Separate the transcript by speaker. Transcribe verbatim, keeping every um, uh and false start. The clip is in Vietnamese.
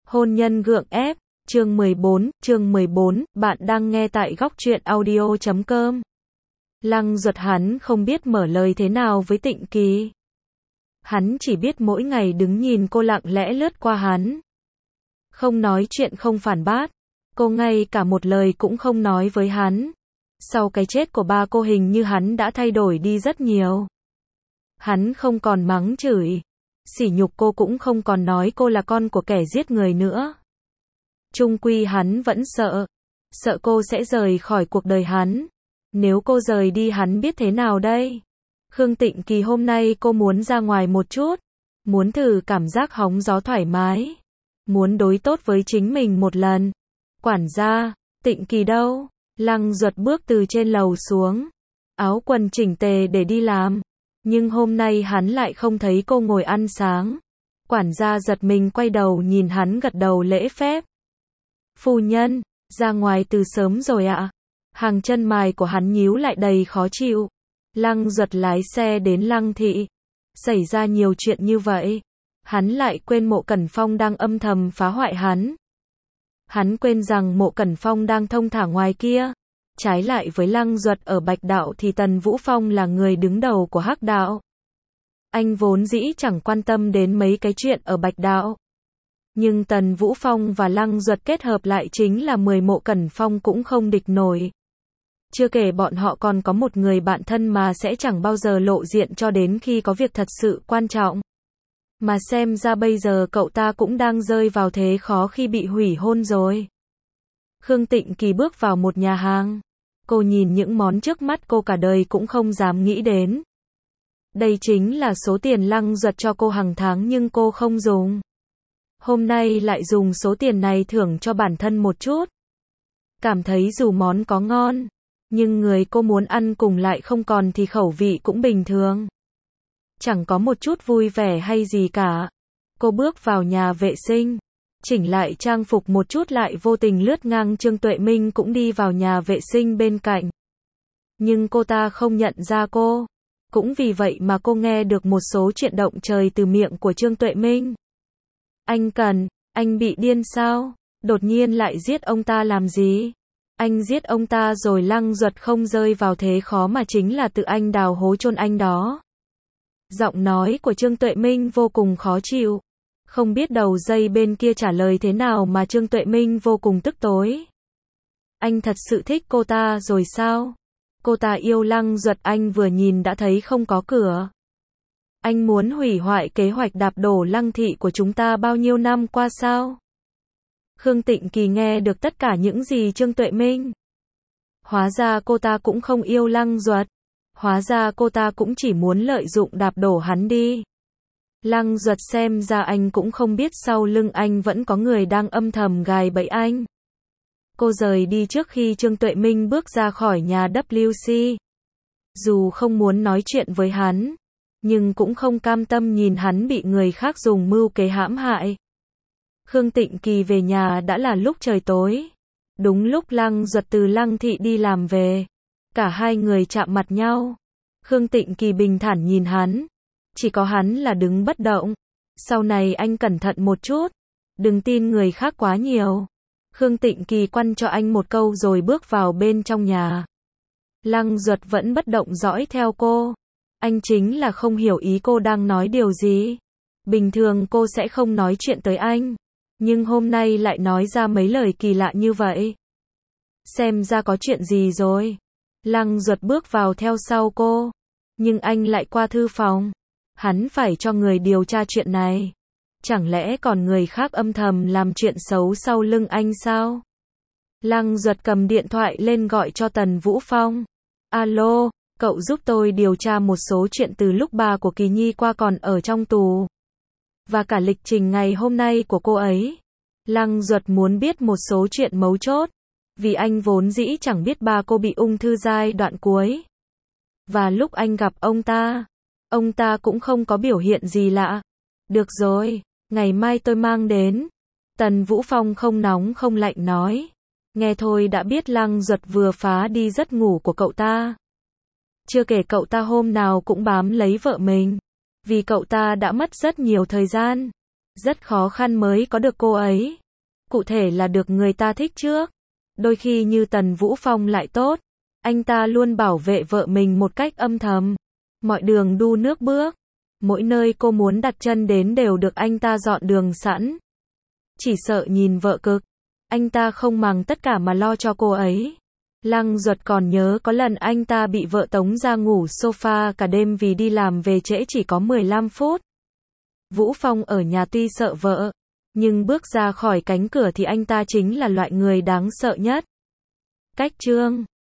Speaker 1: Hôn nhân gượng ép, chương mười bốn, chương mười bốn, bạn đang nghe tại góc truyện audio chấm com. Lăng Duật hắn không biết mở lời thế nào với Tịnh Kỳ. Hắn chỉ biết mỗi ngày đứng nhìn cô lặng lẽ lướt qua hắn. Không nói chuyện không phản bác, cô ngay cả một lời cũng không nói với hắn. Sau cái chết của ba cô hình như hắn đã thay đổi đi rất nhiều. Hắn không còn mắng chửi, sỉ nhục cô, cũng không còn nói cô là con của kẻ giết người nữa. Chung quy hắn vẫn sợ, sợ cô sẽ rời khỏi cuộc đời hắn. Nếu cô rời đi hắn biết thế nào đây? Khương Tịnh Kỳ hôm nay cô muốn ra ngoài một chút, muốn thử cảm giác hóng gió thoải mái, muốn đối tốt với chính mình một lần. Quản gia, Tịnh Kỳ đâu? Lăng Duật bước từ trên lầu xuống, áo quần chỉnh tề để đi làm. Nhưng hôm nay hắn lại không thấy cô ngồi ăn sáng. Quản gia giật mình quay đầu nhìn hắn gật đầu lễ phép. Phu nhân, ra ngoài từ sớm rồi ạ. Hàng chân mày của hắn nhíu lại đầy khó chịu. Lăng Duật lái xe đến Lăng Thị. Xảy ra nhiều chuyện như vậy. Hắn lại quên Mộ Cẩn Phong đang âm thầm phá hoại hắn. Hắn quên rằng Mộ Cẩn Phong đang thông thả ngoài kia. Trái lại với Lăng Duật ở Bạch Đạo thì Tần Vũ Phong là người đứng đầu của Hắc Đạo. Anh vốn dĩ chẳng quan tâm đến mấy cái chuyện ở Bạch Đạo. Nhưng Tần Vũ Phong và Lăng Duật kết hợp lại chính là mười Mộ Cẩn Phong cũng không địch nổi. Chưa kể bọn họ còn có một người bạn thân mà sẽ chẳng bao giờ lộ diện cho đến khi có việc thật sự quan trọng. Mà xem ra bây giờ cậu ta cũng đang rơi vào thế khó khi bị hủy hôn rồi. Khương Tịnh Kỳ bước vào một nhà hàng. Cô nhìn những món trước mắt cô cả đời cũng không dám nghĩ đến. Đây chính là số tiền Lăng Duật cho cô hàng tháng nhưng cô không dùng. Hôm nay lại dùng số tiền này thưởng cho bản thân một chút. Cảm thấy dù món có ngon, nhưng người cô muốn ăn cùng lại không còn thì khẩu vị cũng bình thường. Chẳng có một chút vui vẻ hay gì cả. Cô bước vào nhà vệ sinh, chỉnh lại trang phục một chút lại vô tình lướt ngang Trương Tuệ Minh cũng đi vào nhà vệ sinh bên cạnh. Nhưng cô ta không nhận ra cô. Cũng vì vậy mà cô nghe được một số chuyện động trời từ miệng của Trương Tuệ Minh. Anh Cần, anh bị điên sao? Đột nhiên lại giết ông ta làm gì? Anh giết ông ta rồi Lăng Duật không rơi vào thế khó mà chính là tự anh đào hố chôn anh đó. Giọng nói của Trương Tuệ Minh vô cùng khó chịu. Không biết đầu dây bên kia trả lời thế nào mà Trương Tuệ Minh vô cùng tức tối. Anh thật sự thích cô ta rồi sao? Cô ta yêu Lăng Duật anh vừa nhìn đã thấy không có cửa. Anh muốn hủy hoại kế hoạch đạp đổ Lăng Thị của chúng ta bao nhiêu năm qua sao? Khương Tịnh Kỳ nghe được tất cả những gì Trương Tuệ Minh. Hóa ra cô ta cũng không yêu Lăng Duật. Hóa ra cô ta cũng chỉ muốn lợi dụng đạp đổ hắn đi. Lăng Duật xem ra anh cũng không biết sau lưng anh vẫn có người đang âm thầm gài bẫy anh. Cô rời đi trước khi Trương Tuệ Minh bước ra khỏi nhà W C. Dù không muốn nói chuyện với hắn, nhưng cũng không cam tâm nhìn hắn bị người khác dùng mưu kế hãm hại. Khương Tịnh Kỳ về nhà đã là lúc trời tối. Đúng lúc Lăng Duật từ Lăng Thị đi làm về. Cả hai người chạm mặt nhau. Khương Tịnh Kỳ bình thản nhìn hắn. Chỉ có hắn là đứng bất động. Sau này anh cẩn thận một chút. Đừng tin người khác quá nhiều. Khương Tịnh Kỳ quăng cho anh một câu rồi bước vào bên trong nhà. Lăng Duật vẫn bất động dõi theo cô. Anh chính là không hiểu ý cô đang nói điều gì. Bình thường cô sẽ không nói chuyện tới anh. Nhưng hôm nay lại nói ra mấy lời kỳ lạ như vậy. Xem ra có chuyện gì rồi. Lăng Duật bước vào theo sau cô. Nhưng anh lại qua thư phòng. Hắn phải cho người điều tra chuyện này. Chẳng lẽ còn người khác âm thầm làm chuyện xấu sau lưng anh sao? Lăng Duật cầm điện thoại lên gọi cho Tần Vũ Phong. Alo, cậu giúp tôi điều tra một số chuyện từ lúc bà của Kỳ Nhi qua còn ở trong tù. Và cả lịch trình ngày hôm nay của cô ấy. Lăng Duật muốn biết một số chuyện mấu chốt. Vì anh vốn dĩ chẳng biết bà cô bị ung thư giai đoạn cuối. Và lúc anh gặp ông ta, ông ta cũng không có biểu hiện gì lạ. Được rồi, ngày mai tôi mang đến. Tần Vũ Phong không nóng không lạnh nói. Nghe thôi đã biết Lăng Duật vừa phá đi giấc ngủ của cậu ta. Chưa kể cậu ta hôm nào cũng bám lấy vợ mình. Vì cậu ta đã mất rất nhiều thời gian. Rất khó khăn mới có được cô ấy. Cụ thể là được người ta thích trước. Đôi khi như Tần Vũ Phong lại tốt. Anh ta luôn bảo vệ vợ mình một cách âm thầm. Mọi đường đu nước bước. Mỗi nơi cô muốn đặt chân đến đều được anh ta dọn đường sẵn. Chỉ sợ nhìn vợ cực. Anh ta không màng tất cả mà lo cho cô ấy. Lăng Duật còn nhớ có lần anh ta bị vợ tống ra ngủ sofa cả đêm vì đi làm về trễ chỉ có mười lăm phút. Vũ Phong ở nhà tuy sợ vợ, nhưng bước ra khỏi cánh cửa thì anh ta chính là loại người đáng sợ nhất. Cách chương